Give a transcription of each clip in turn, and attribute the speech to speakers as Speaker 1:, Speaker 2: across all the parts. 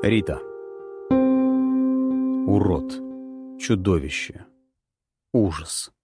Speaker 1: Рита. Урод. Чудовище. Ужас.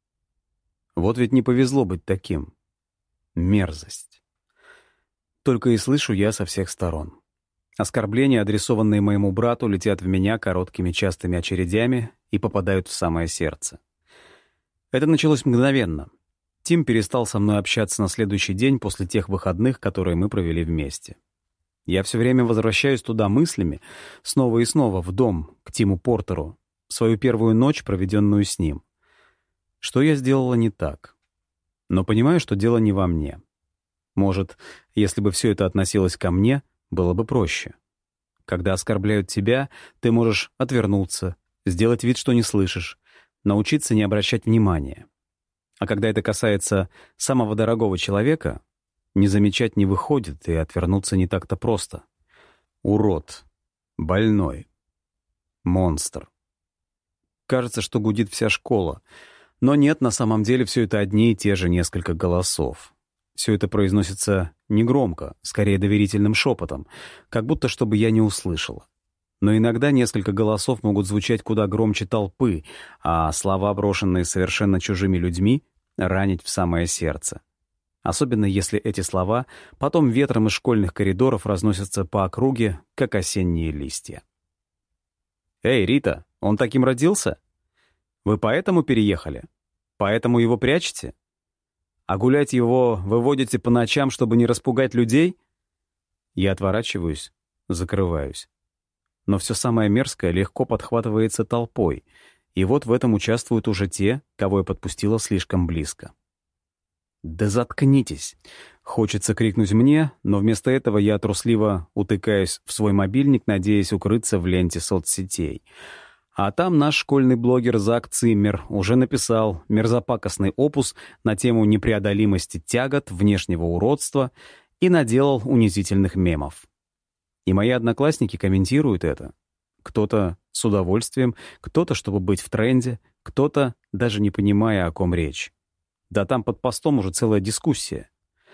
Speaker 1: Вот ведь не повезло быть таким. Мерзость. Только и слышу я со всех сторон. Оскорбления, адресованные моему брату, летят в меня короткими частыми очередями и попадают в самое сердце. Это началось мгновенно. Тим перестал со мной общаться на следующий день после тех выходных, которые мы провели вместе. Я все время возвращаюсь туда мыслями, снова и снова в дом, к Тиму Портеру, свою первую ночь, проведенную с ним. Что я сделала не так? Но понимаю, что дело не во мне. Может, если бы все это относилось ко мне, было бы проще. Когда оскорбляют тебя, ты можешь отвернуться, сделать вид, что не слышишь, научиться не обращать внимания. А когда это касается самого дорогого человека, не замечать не выходит, и отвернуться не так-то просто. Урод. Больной. Монстр. Кажется, что гудит вся школа. Но нет, на самом деле все это одни и те же несколько голосов. Все это произносится негромко, скорее доверительным шепотом, как будто чтобы я не услышала. Но иногда несколько голосов могут звучать куда громче толпы, а слова, брошенные совершенно чужими людьми, ранить в самое сердце. Особенно если эти слова потом ветром из школьных коридоров разносятся по округе, как осенние листья. «Эй, Рита, он таким родился? Вы поэтому переехали? Поэтому его прячете? А гулять его выводите по ночам, чтобы не распугать людей?» Я отворачиваюсь, закрываюсь. Но все самое мерзкое легко подхватывается толпой, и вот в этом участвуют уже те, кого я подпустила слишком близко. «Да заткнитесь!» Хочется крикнуть мне, но вместо этого я трусливо утыкаюсь в свой мобильник, надеясь укрыться в ленте соцсетей. А там наш школьный блогер Зак Циммер уже написал мерзопакостный опус на тему непреодолимости тягот, внешнего уродства и наделал унизительных мемов. И мои одноклассники комментируют это. Кто-то с удовольствием, кто-то, чтобы быть в тренде, кто-то, даже не понимая, о ком речь. Да там под постом уже целая дискуссия.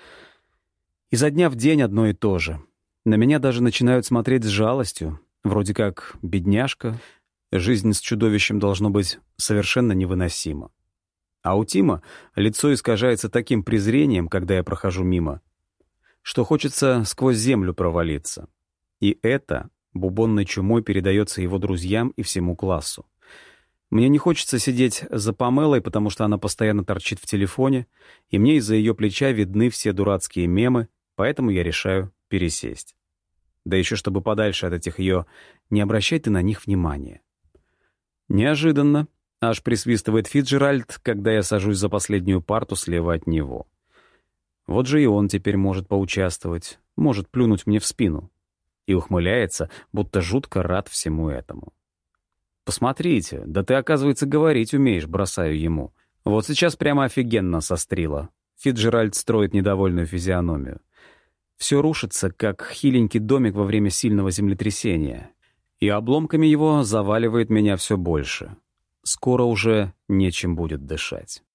Speaker 1: Изо дня в день одно и то же. На меня даже начинают смотреть с жалостью. Вроде как бедняжка. Жизнь с чудовищем должно быть совершенно невыносима. А у Тима лицо искажается таким презрением, когда я прохожу мимо, что хочется сквозь землю провалиться. И это бубонной чумой передается его друзьям и всему классу. Мне не хочется сидеть за Памелой, потому что она постоянно торчит в телефоне, и мне из-за ее плеча видны все дурацкие мемы, поэтому я решаю пересесть. Да еще чтобы подальше от этих ее «не обращай ты на них внимания». Неожиданно аж присвистывает Фицджеральд, когда я сажусь за последнюю парту слева от него. Вот же и он теперь может поучаствовать, может плюнуть мне в спину. И ухмыляется, будто жутко рад всему этому. «Посмотрите, да ты, оказывается, говорить умеешь», — бросаю ему. Вот сейчас прямо офигенно сострила. Фицджеральд строит недовольную физиономию. Все рушится, как хиленький домик во время сильного землетрясения. И обломками его заваливает меня все больше. Скоро уже нечем будет дышать.